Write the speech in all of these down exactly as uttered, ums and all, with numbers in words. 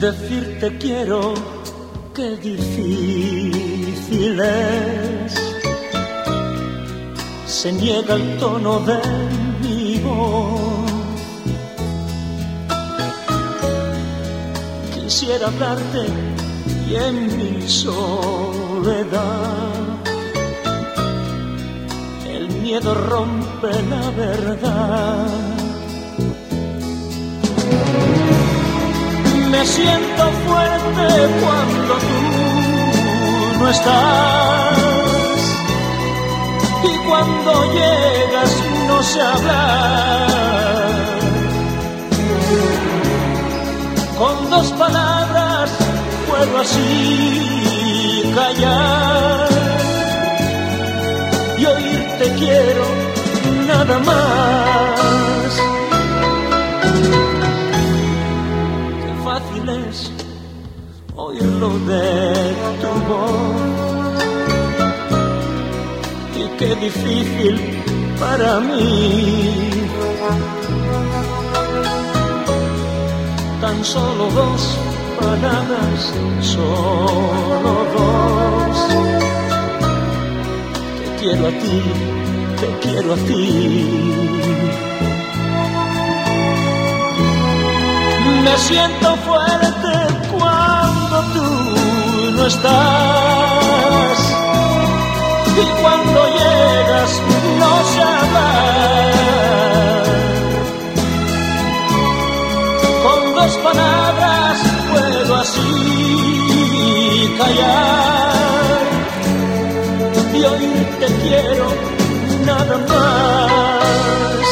Decirte quiero, qué difícil es. Se niega el tono de mi voz. Quisiera hablarte y en mi soledad el miedo rompe la verdad. Me siento fuerte cuando tú no estás, y cuando llegas no sé hablar. Con dos palabras puedo así callar y oírte quiero nada más. Fácil es oírlo de tu voz y qué difícil para mí. Tan solo dos palabras, solo dos. Te quiero a ti, te quiero a ti. Me siento fuerte cuando tú no estás, y cuando llegas no sé hablar. Con dos palabras puedo así callar y oírte quiero nada más.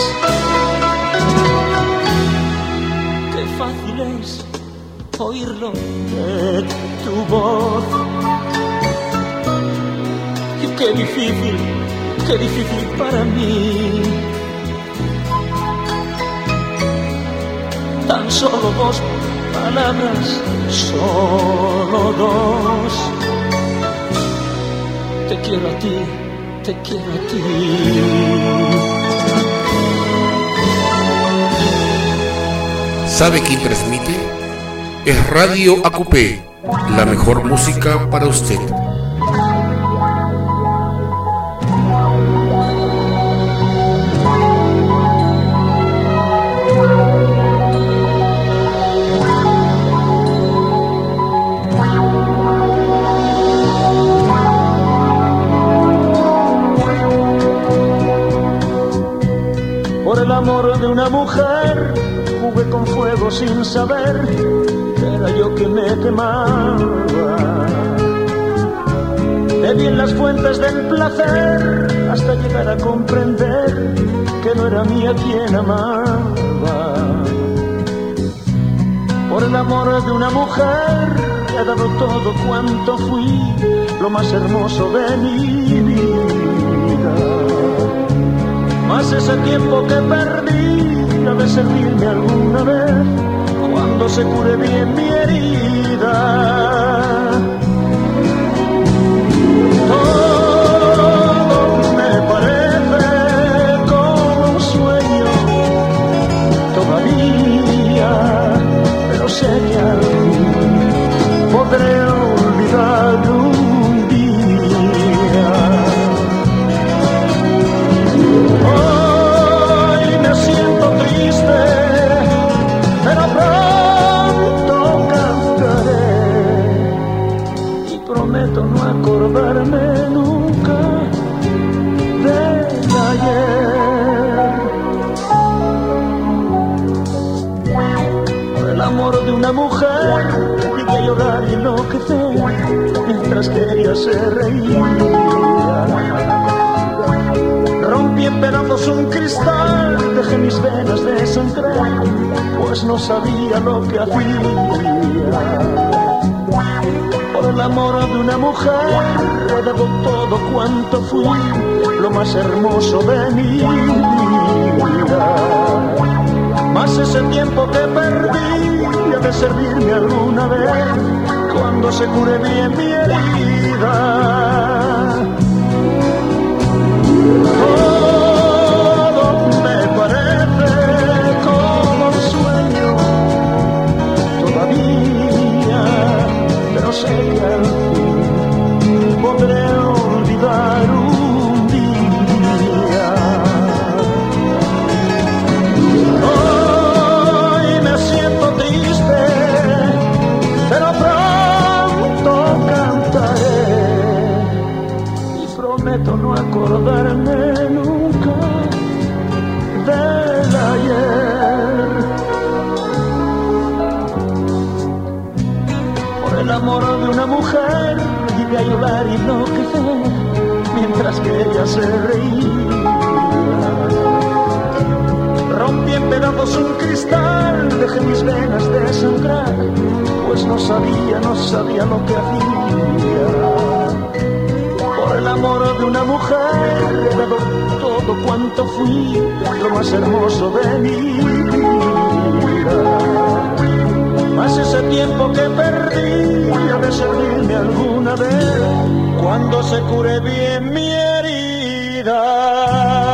Fácil es oírlo de tu voz y qué difícil, qué difícil para mí. Tan solo dos palabras, solo dos. Te quiero a ti, te quiero a ti. ¿Sabe quién transmite? Es Radio A Q P, la mejor música para usted. Por el amor de una mujer jugué con fuego sin saber que era yo quien me quemaba. Bebí en las fuentes del placer hasta llegar a comprender que no era mía quien amaba. Por el amor de una mujer he dado todo cuanto fui, lo más hermoso de mi vida. Mas ese tiempo que perdí ha de servirme alguna vez cuando se cure bien mi herida. Todo me parece como un sueño todavía, pero sé que al fin podré olvidarlo un día. Hoy me siento triste, pero pronto cantaré y prometo no acordarme nunca del ayer. Por el amor de una mujer llegué a llorar y enloquecer mientras que ella se reía. Rompí en pedazos un cristal, dejé mis venas desangrar, pues no sabía lo que hacía. Por el amor de una mujer he dado todo cuanto fui, lo más hermoso de mi vida. Mas ese tiempo que perdí ha de servirme alguna vez cuando se cure bien mi herida. Todo me parece como un sueño todavía, el amor de una mujer llegué a llorar y enloquecer mientras que ella se reía. Rompí en pedazos un cristal, dejé mis venas desangrar, pues no sabía, no sabía lo que hacía. Por el amor de una mujer he dado todo cuanto fui, lo más hermoso de mi vida. Mas ese tiempo que perdí ha de servirme alguna vez cuando se cure bien mi herida.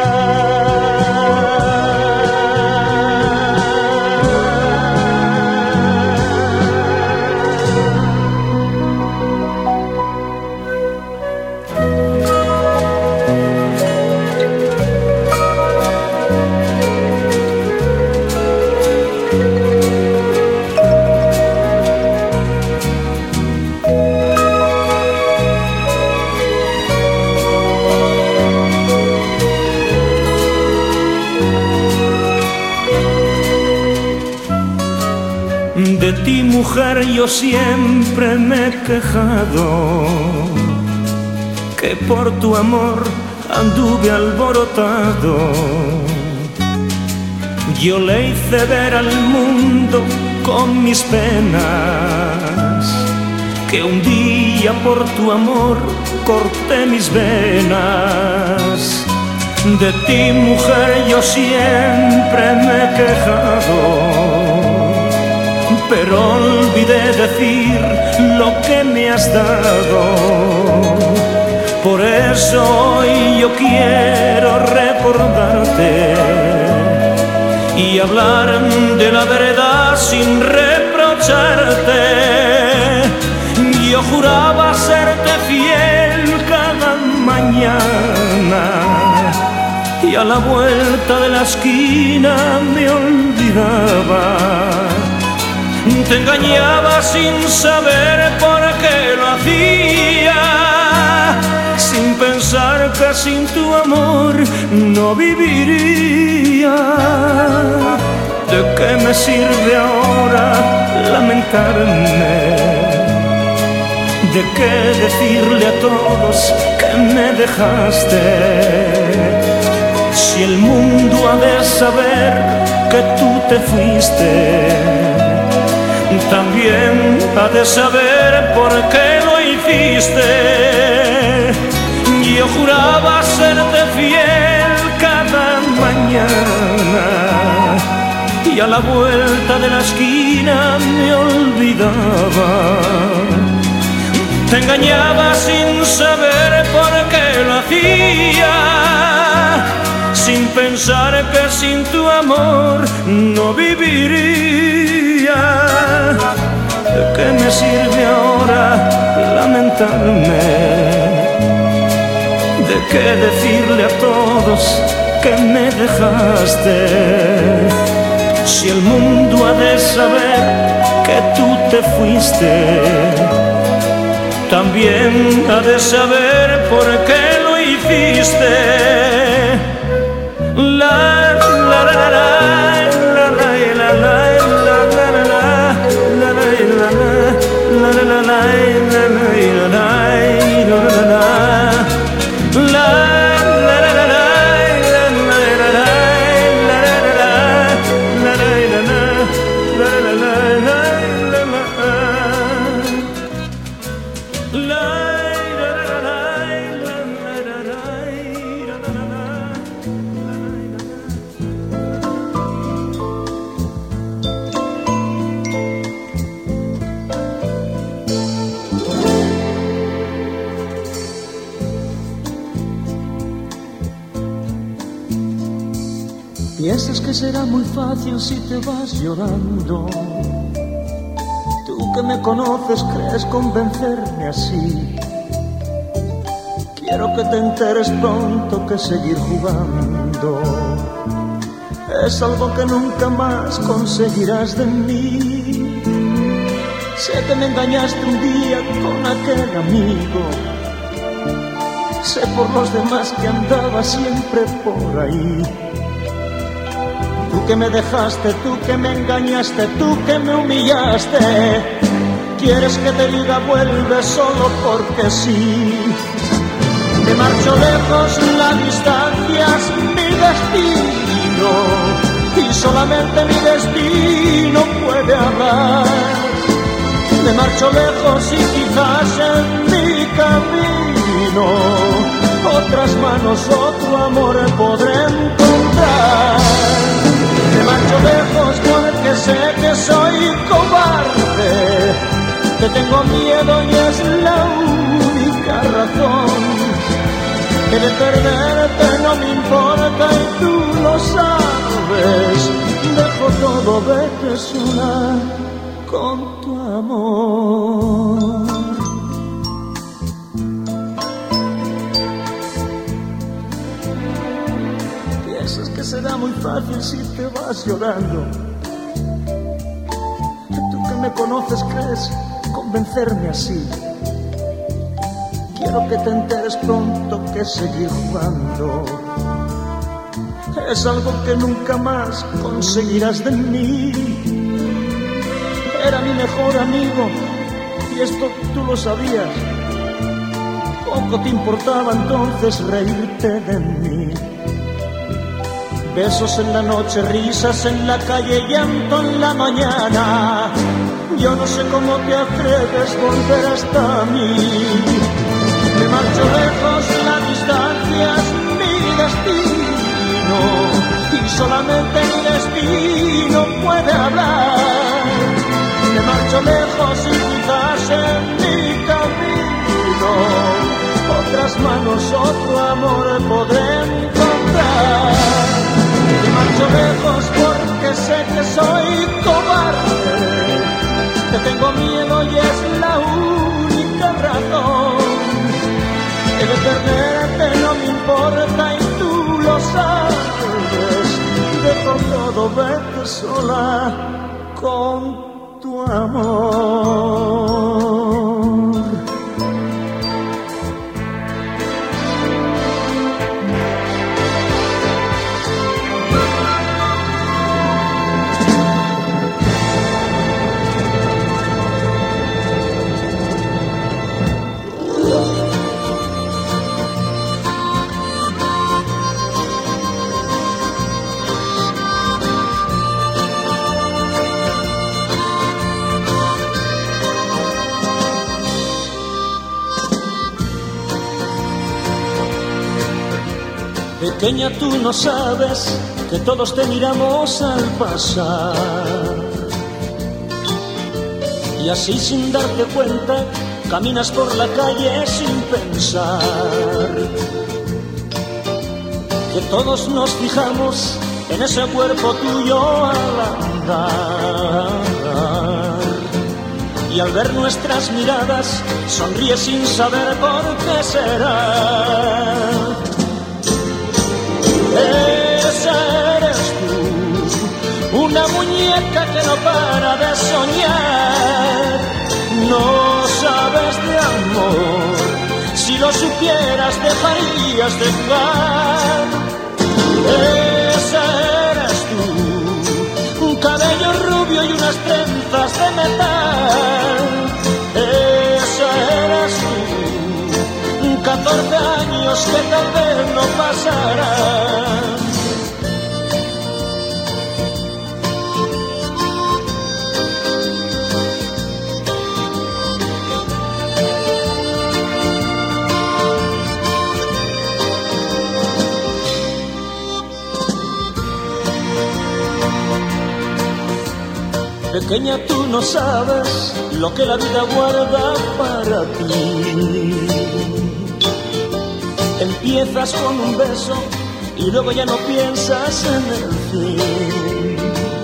De ti, mujer, yo siempre me he quejado, que por tu amor anduve alborotado. Yo le hice ver al mundo con mis penas que un día por tu amor corté mis venas. De ti, mujer, yo siempre me he quejado, pero olvidé decir lo que me has dado. Por eso hoy yo quiero recordarte y hablar de la verdad sin reprocharte. Yo juraba serte fiel cada mañana y a la vuelta de la esquina me olvidaba. Te engañaba sin saber por qué lo hacía, sin pensar que sin tu amor no viviría. ¿De qué me sirve ahora lamentarme? ¿De qué decirle a todos que me dejaste? Si el mundo ha de saber que tú te fuiste, también ha de saber por qué lo hiciste. Yo juraba serte fiel cada mañana y a la vuelta de la esquina me olvidaba. Te engañaba sin saber por qué lo hacía, sin pensar que sin tu amor no viviría. ¿De qué me sirve ahora lamentarme? ¿De qué decirle a todos que me dejaste? Si el mundo ha de saber que tú te fuiste, también ha de saber por qué lo hiciste. La la la la la la la la. Piensas que será muy fácil si te vas llorando. Tú que me conoces crees convencerme así. Quiero que te enteres pronto que seguir jugando es algo que nunca más conseguirás de mí. Sé que me engañaste un día con aquel amigo, sé por los demás que andaba siempre por ahí. Tú que me dejaste, tú que me engañaste, tú que me humillaste, quieres que te diga vuelve solo porque sí. Me marcho lejos, la distancia es mi destino y solamente mi destino puede hablar. Me marcho lejos y quizás en mi camino otras manos, otro amor podré encontrar. Me marcho lejos porque sé que soy cobarde, que tengo miedo y es la única razón. Que de perderte no me importa y tú lo sabes. Dejo todo, vete sola con tu amor. Piensas que será muy fácil si te vas llorando. Tú que me conoces crees convencerme así. Quiero que te enteres pronto que seguir jugando es algo que nunca más conseguirás de mí. Era mi mejor amigo y esto tú lo sabías. Poco te importaba entonces reírte de mí. Besos en la noche, risas en la calle, llanto en la mañana. Yo no sé cómo te atreves a volver hasta mí. Me marcho lejos, la distancia es mi destino y solamente mi destino puede hablar. Me marcho lejos y quizás en mi camino otras manos, otro amor podré encontrar. Me marcho lejos porque sé que soy cobarde, que tengo miedo y es la única razón. Que de perderte no me importa y tú lo sabes. Dejo todo, vete sola con tu amor. Pequeña, tú no sabes que todos te miramos al pasar y así sin darte cuenta caminas por la calle sin pensar. Que todos nos fijamos en ese cuerpo tuyo al andar y al ver nuestras miradas sonríes sin saber por qué será. Esa eres tú, una muñeca que no para de soñar. No sabes de amor, si lo supieras dejarías de jugar. Esa eres tú, un cabello rubio y unas trenzas de metal. Esa eres tú, catorce años que tal vez no pasarán. Pequeña, tú no sabes lo que la vida guarda para ti. Empiezas con un beso y luego ya no piensas en el fin.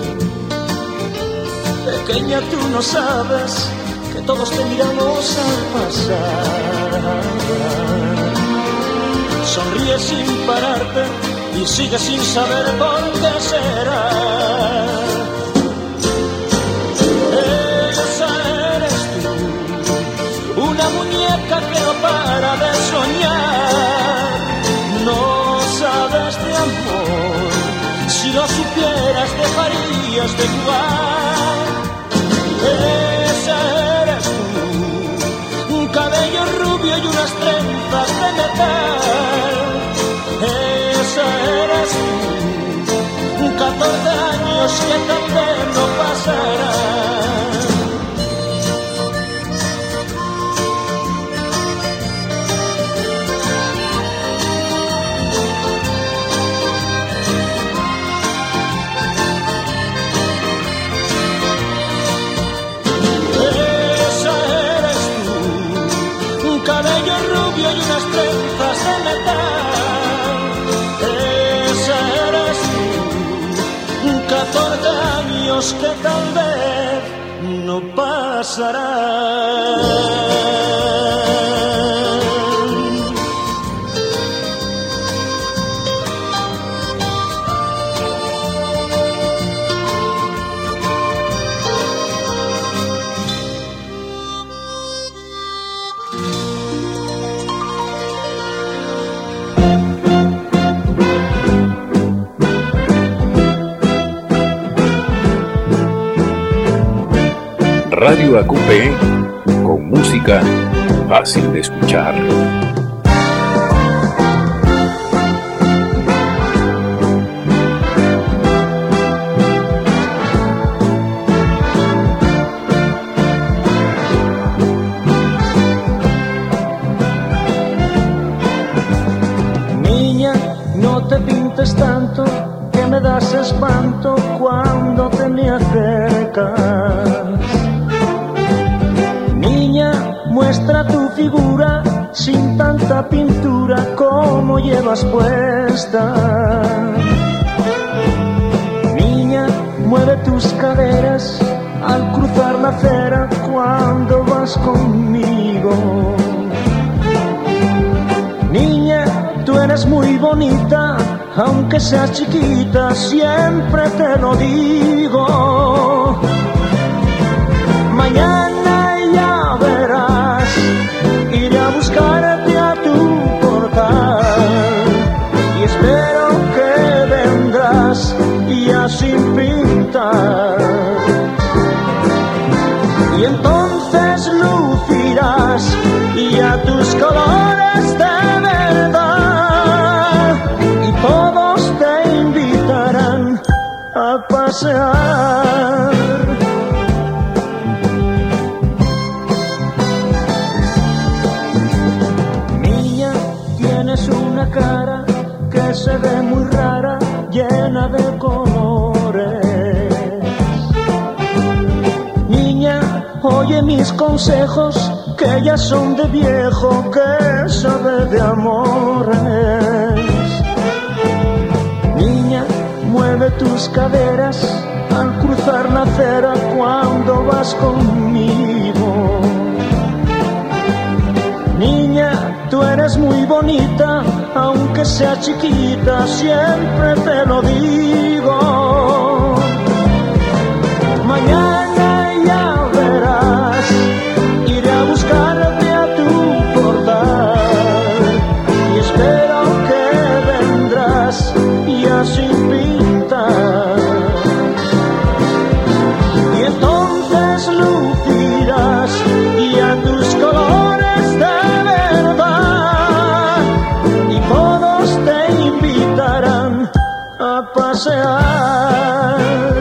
Pequeña, tú no sabes que todos te miramos al pasar. Sonríes sin pararte y sigues sin saber por qué será. Esa eres tú, una muñeca que no para de soñar. No sabes de amor, si lo supieras dejarías de jugar. Esa eres trenzas de metal. Esa eres tú, catorce años que tal vez no pasarán. Y unas trenzas de metal. Esa eres tú, catorce años que tal vez no pasarán. Radio A Q P, con música fácil de escuchar. Niña, no te pintes tanto, que me das espanto cuando te me acercas. Muestra tu figura sin tanta pintura como llevas puesta. Niña, mueve tus caderas al cruzar la acera cuando vas conmigo. Niña, tú eres muy bonita, aunque seas chiquita, siempre te lo digo. Mañana ya verás, iré a buscarte a tu portal y espero que vendrás ya sin pintar. Y entonces lucirás ya tus colores de verdad y todos te invitarán a pasear. Una cara que se ve muy rara, llena de colores. Niña, oye mis consejos, que ya son de viejo que sabe de amores. Niña, mueve tus caderas al cruzar la acera cuando vas conmigo. Niña, tú eres muy bonita, aunque sea chiquita, siempre te lo digo. Mañana ya verás, iré a buscarte a tu portal y espero que vendrás ya sin pintar. Y entonces lucirás ya tus colores de a pasear.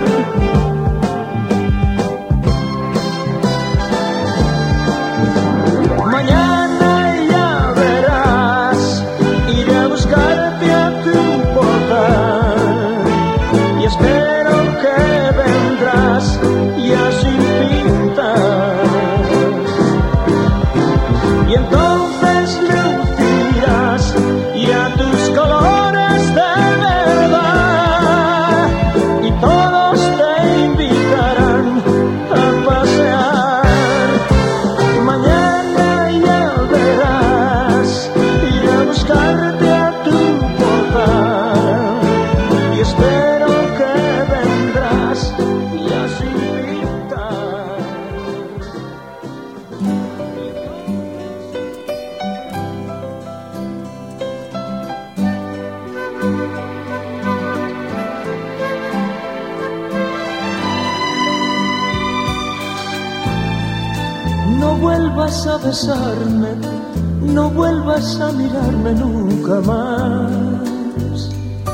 Mañana ya verás, iré a buscarte a tu portal y espero que vendrás ya sin pintar. Y entonces lucirás ya tus colores de todos te invitarán a pasear. Mañana ya verás, iré a buscarte a tu portal y espero que vendrás ya sin pintar. No vuelvas a besarme, no vuelvas a mirarme nunca más.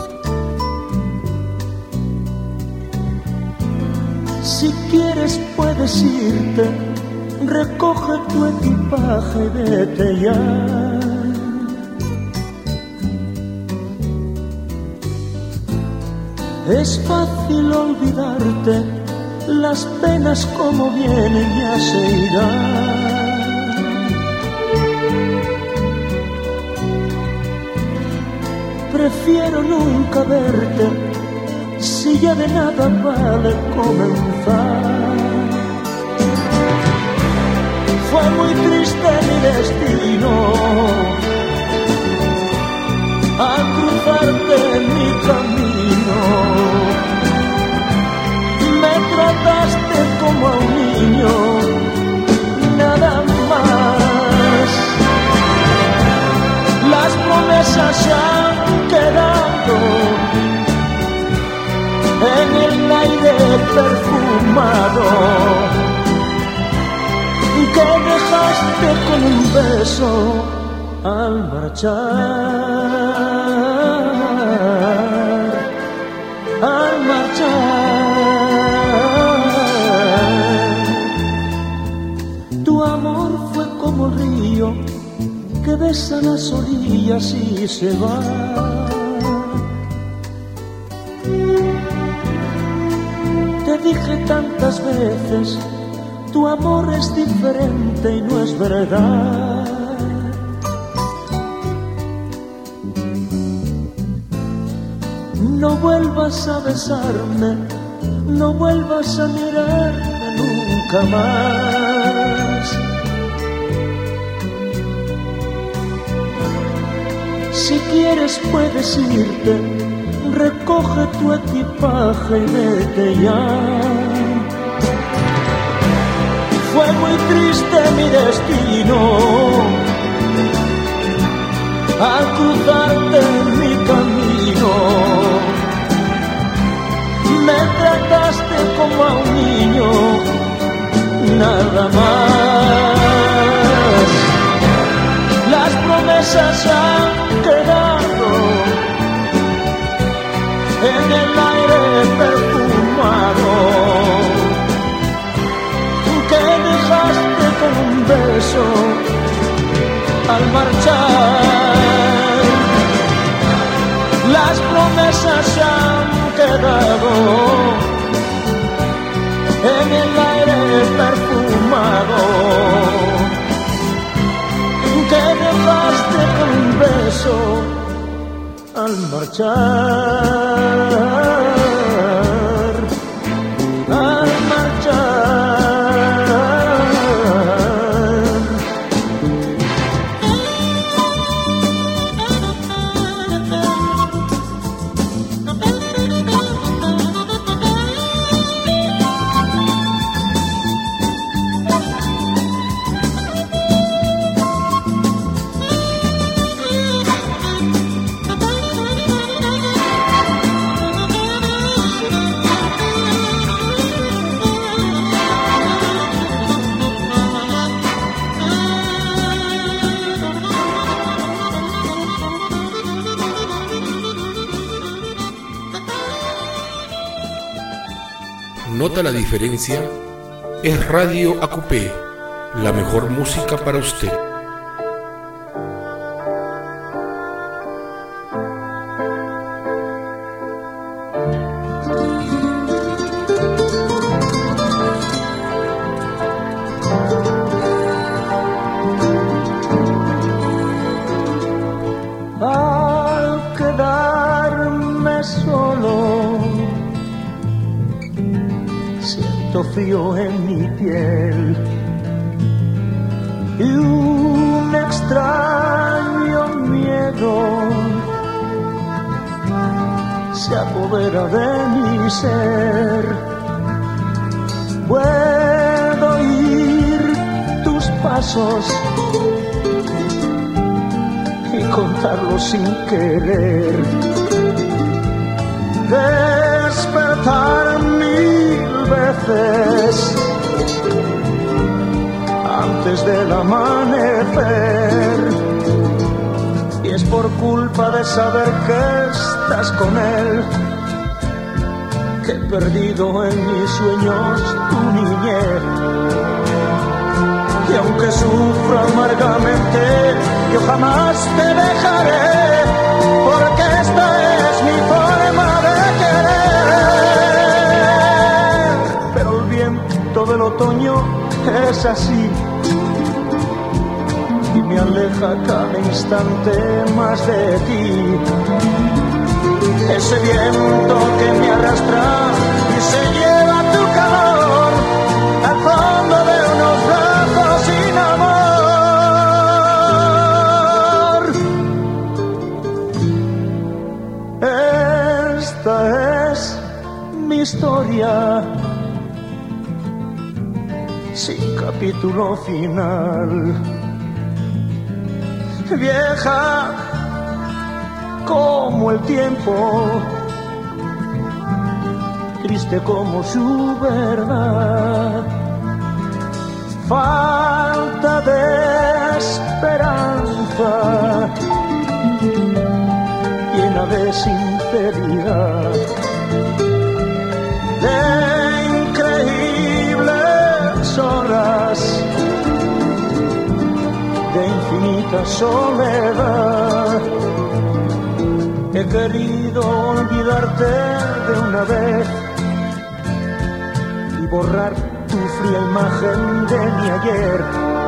Si quieres puedes irte, recoge tu equipaje y vete ya. Es fácil olvidarte, las penas como vienen ya se irán. Prefiero nunca verte, si ya de nada vale comenzar. Fue muy triste mi destino al cruzarte en mi camino. Me trataste como a un niño, nada más. Las promesas se han quedado en el aire perfumado que dejaste con un beso al marchar, al marchar. Tu amor fue como el río que besa las orillas y se va. Te dije tantas veces, tu amor es diferente y no es verdad. No vuelvas a besarme, no vuelvas a mirarme nunca más. Si quieres puedes irte, recoge tu equipaje y vete ya. Fue muy triste mi destino al cruzarte en mi camino. Me trataste como a un niño, nada más. Las promesas se han quedado en el aire perfumado que dejaste con un beso al marchar. Las promesas se han quedado en el aire perfumado que dejaste con un beso al marchar, al marchar. ¿Nota la diferencia? Es Radio A Q P, la mejor música para usted. Al quedarme solo, siento frío en mi piel y un extraño miedo se apodera de mi ser. Puedo oír tus pasos y contarlos sin querer, despertar mil veces ante antes del amanecer. Y es por culpa de saber que estás con él que he perdido en mis sueños tu niñez. Y aunque sufro amargamente, yo jamás te dejaré, porque esta es mi forma de querer. Pero el viento del otoño es así y me aleja cada instante más de ti. Ese viento que me arrastra y se lleva tu calor al fondo de unos brazos sin amor. Esta es mi historia sin capítulo final. Vieja como el tiempo, triste como su verdad, falta de esperanza, llena de sinceridad, de increíbles horas, de infinita soledad. He querido olvidarte de una vez y borrar tu fría imagen de mi ayer,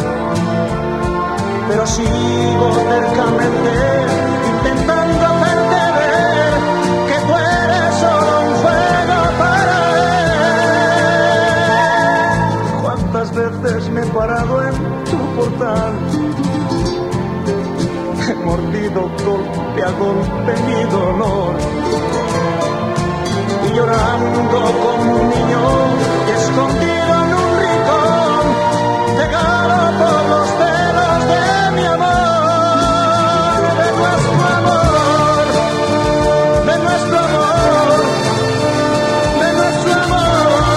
pero sigo cercamente intentando hacerte ver que tú eres solo un juego para él. ¿Cuántas veces me he parado en tu portal? He mordido golpe a golpe mi dolor y llorando como un niño escondido en un rincón, cegado por los celos de mi amor, de nuestro amor, de nuestro amor, de nuestro amor.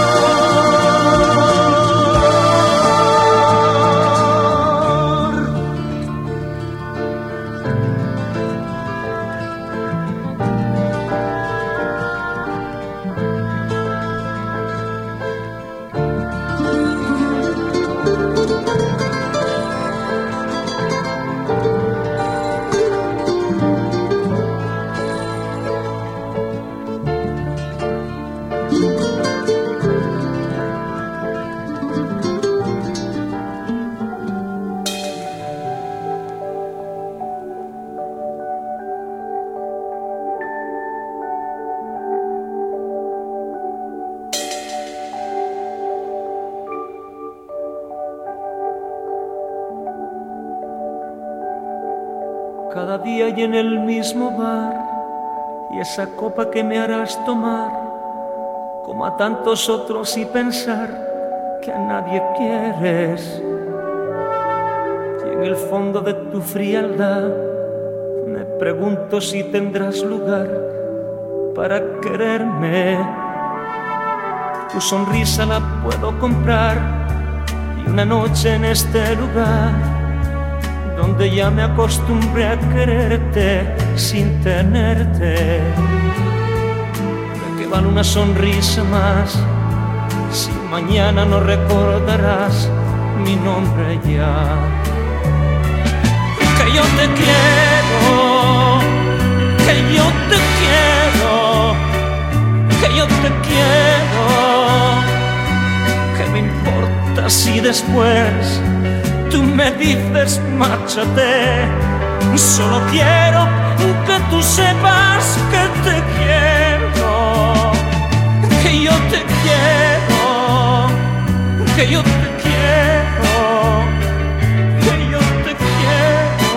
Cada día y en el mismo bar, y esa copa que me harás tomar, como a tantos otros, y pensar que a nadie quieres. Y en el fondo de tu frialdad me pregunto si tendrás lugar para quererme. Tu sonrisa la puedo comprar, y una noche en este lugar donde ya me acostumbré a quererte sin tenerte. ¿De qué vale una sonrisa más si mañana no recordarás mi nombre ya? Que yo te quiero, que yo te quiero, que yo te quiero. ¿Qué me importa si después tú me dices márchate? Solo quiero que tú sepas que te quiero, que yo te quiero, que yo te quiero, que yo te quiero.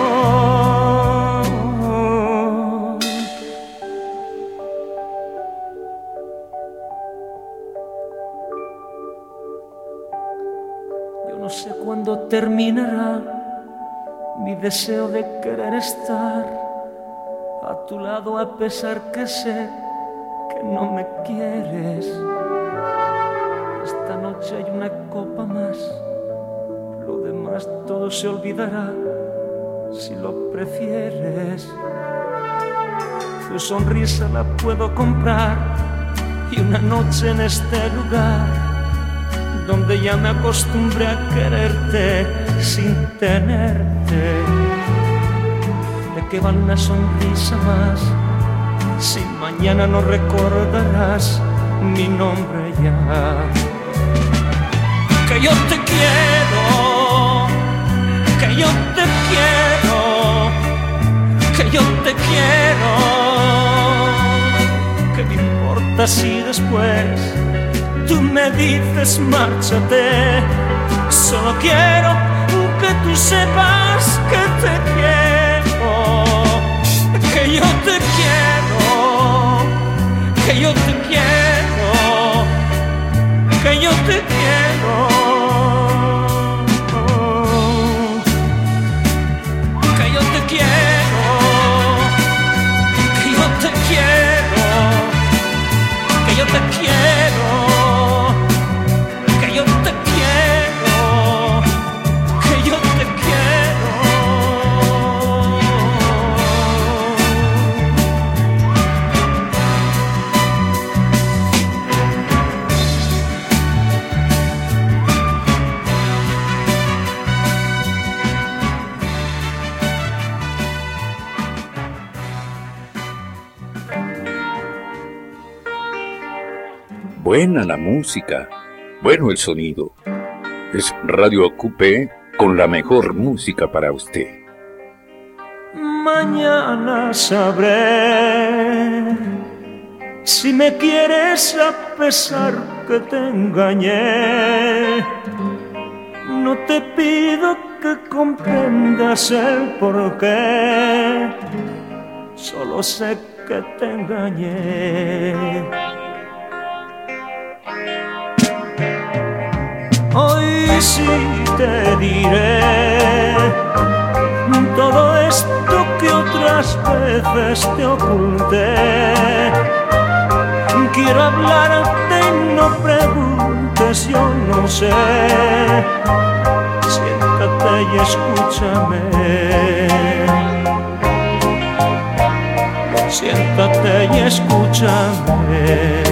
Yo no sé cuándo terminará mi deseo de querer estar a tu lado, a pesar que sé que no me quieres. Esta noche hay una copa más, lo demás mas todo se olvidará si lo prefieres. Tu sonrisa la puedo comprar y una noche en este lugar donde ya me acostumbré a quererte sin tenerte. ¿De qué vale una sonrisa más si mañana no recordarás mi nombre ya? Que yo te quiero, que yo te quiero, que yo te quiero. ¿Qué me importa si después tú me dices márchate? Solo quiero que tú sepas que te quiero, que yo te quiero, que yo te quiero, que yo te quiero. Que yo te quiero, que yo te quiero, que yo te quiero. Buena la música, bueno el sonido. Es Radio A Q P con la mejor música para usted. Mañana sabré si me quieres a pesar que te engañé. No te pido que comprendas el porqué, solo sé que te engañé. Hoy sí te diré todo esto que otras veces te oculté. Quiero hablarte y no preguntes, yo no sé. Siéntate y escúchame. Siéntate y escúchame.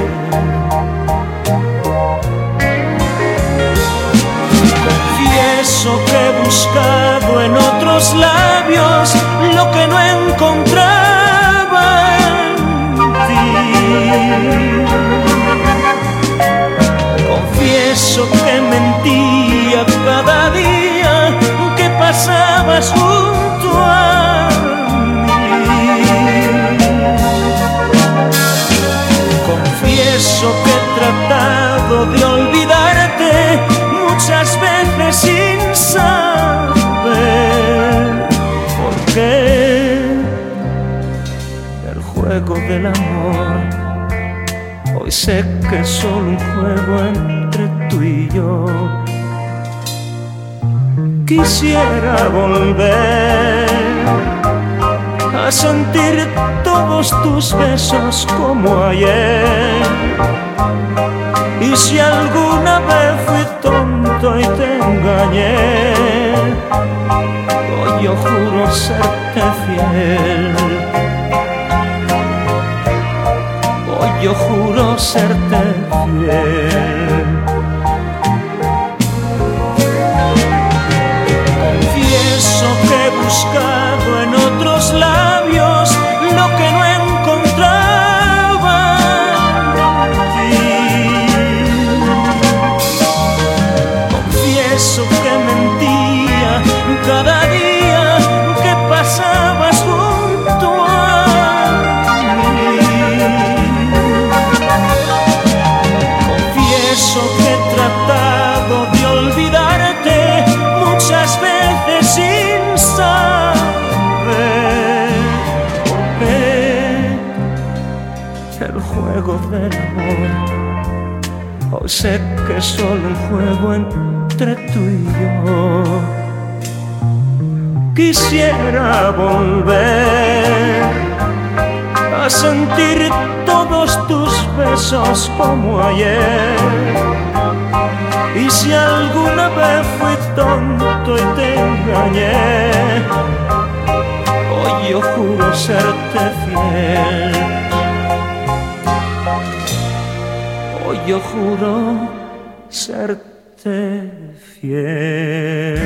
Confieso que he buscado en otros labios lo que no encontraba en ti. Confieso que mentía cada día que pasabas junto a mí. Confieso que he tratado de olvidarte muchas veces sin saber por qué. El juego del amor hoy sé que es solo un juego entre tú y yo. Quisiera volver a sentir todos tus besos como ayer. Y si alguna vez fui tonto y te engañé, hoy yo juro serte fiel. Hoy yo juro serte fiel. Confieso que he buscado en otros labios lo que no encontraba en ti. Confieso que mentía cada día que pasabas junto a mí. Confieso que he tratado de olvidarte muchas veces sin saber por qué. El juego del amor hoy sé que es solo un juego entre tú y yo. Quisiera volver a sentir todos tus besos como ayer. Y si alguna vez fui tonto y te engañé, hoy yo juro serte fiel. Hoy yo juro serte fiel.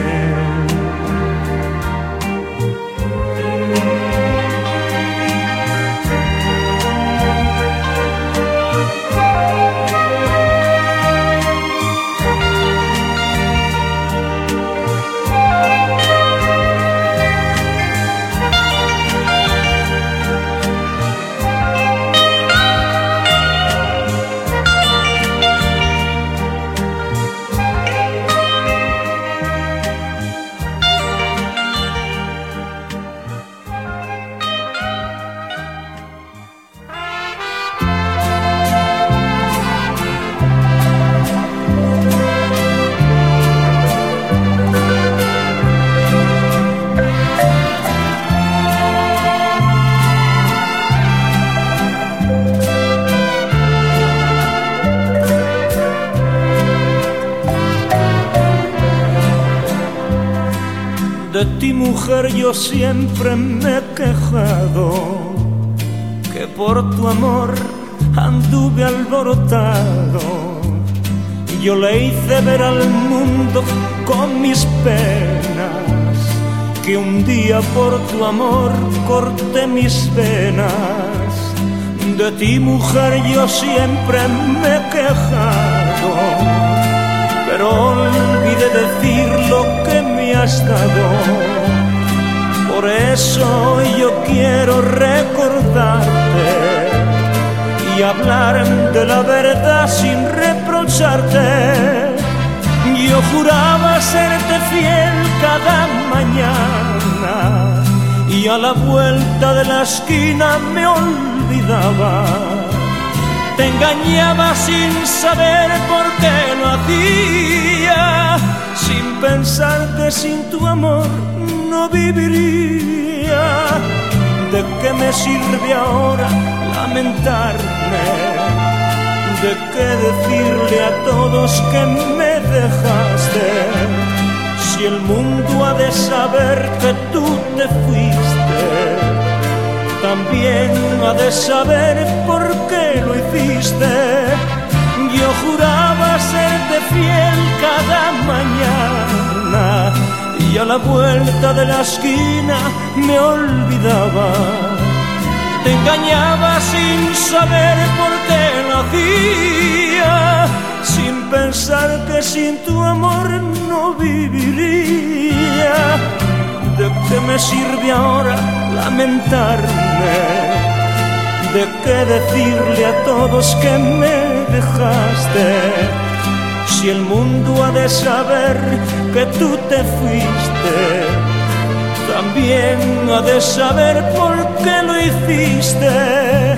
De ti, mujer, yo siempre me he quejado, que por tu amor anduve alborotado. Yo le hice ver al mundo con mis penas, que un día por tu amor corté mis venas. De ti, mujer, yo siempre me he quejado, pero olvidé decir lo que me has dado. Por eso yo quiero recordarte y hablar de la verdad sin reprocharte. Yo juraba serte fiel cada mañana y a la vuelta de la esquina me olvidaba. Te engañaba sin saber por qué lo hacía, sin pensar que sin tu amor no viviría. ¿De qué me sirve ahora lamentarme? ¿De qué decirle a todos que me dejaste? Si el mundo ha de saber que tú te fuiste, también ha de saber por qué lo hiciste. Yo juraba serte fiel cada mañana y a la vuelta de la esquina me olvidaba. Te engañaba sin saber por qué lo hacía, sin pensar que sin tu amor no viviría. ¿De qué me sirve ahora lamentarme? ¿De qué decirle a todos que me dejaste? Si el mundo ha de saber que tú te fuiste, también ha de saber por qué lo hiciste.